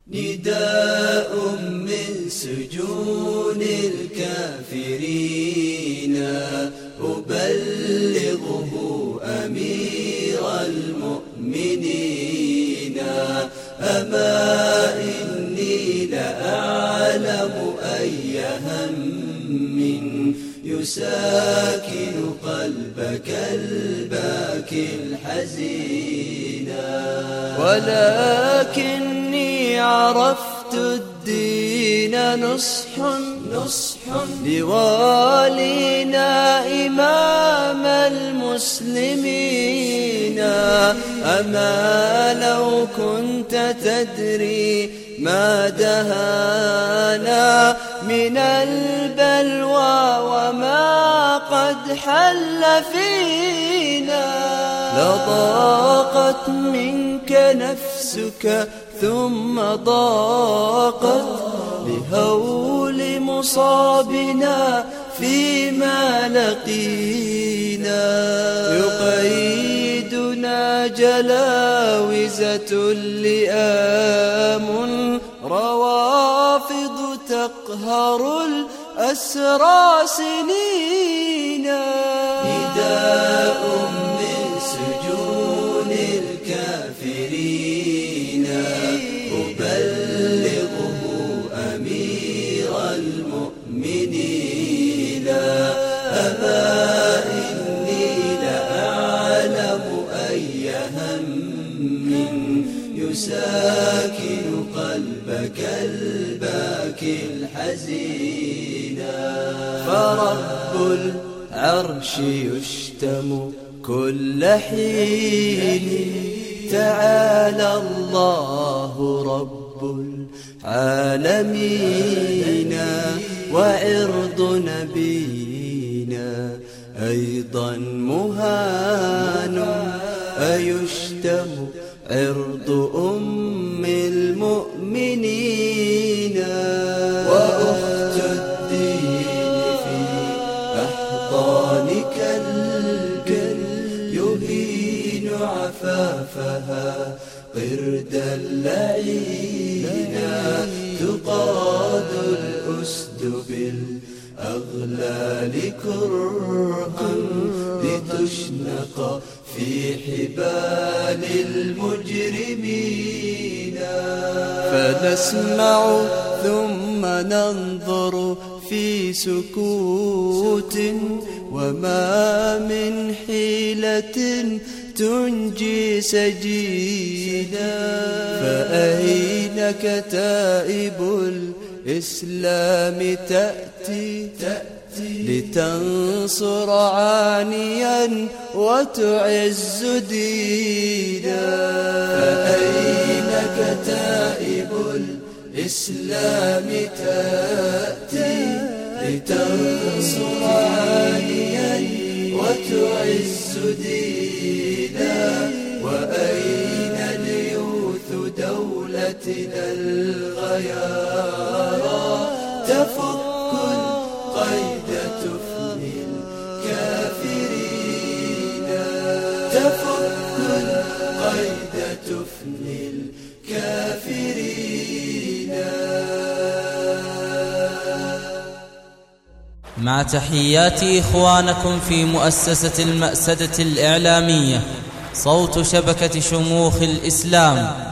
نداء من سجون الكافرين أبلغه أمير المؤمنين. أما إني لأعلم أي هم يساكن قلبك الباكي الحزين، ولكني عرفت الدين نصح لوالينا إمام المسلمين. أما لو كنت تدري ما دهانا من البلوى وما قد حل فينا، لضاقت منك نفسك ثم ضاقت لهول مصابنا فيما لقينا. يقيدنا جلاوزة اللئام، روافض تقهر الأسرى سنين. نداء من سجون الكافرين أبلغه أمير المؤمنين. أما إني لأعلم أي هم يساكن قلبك الباكي الحزين. فرب العرش يشتم كل حين، تعالى الله رب العالمين. وعرض نبينا أيضا مهان، أيشتم عرض أم المؤمنين. وأخت الدين في أحضانك الجل، يهين عفافها قرد اللعينا. تقاد الأسد بالأغلال كرها، لتشنق في حبال المجرمين. فنسمع ثم ننظر في سكوت، وما من حيلة تنجي سجينا. فأين كتائب الإسلام تأتي لتنصر عانيا وتعز دينا. فأين كتائب الإسلام تأتي لتنصر عانيا وتعز دينا. وأين ليوث دولتنا الغيارى، تفك القيد تفني الكافرين. تفك القيد تفني الكافرين. مع تحيات إخوانكم في مؤسسة المأسدة الإعلامية صوت شبكة شموخ الإسلام،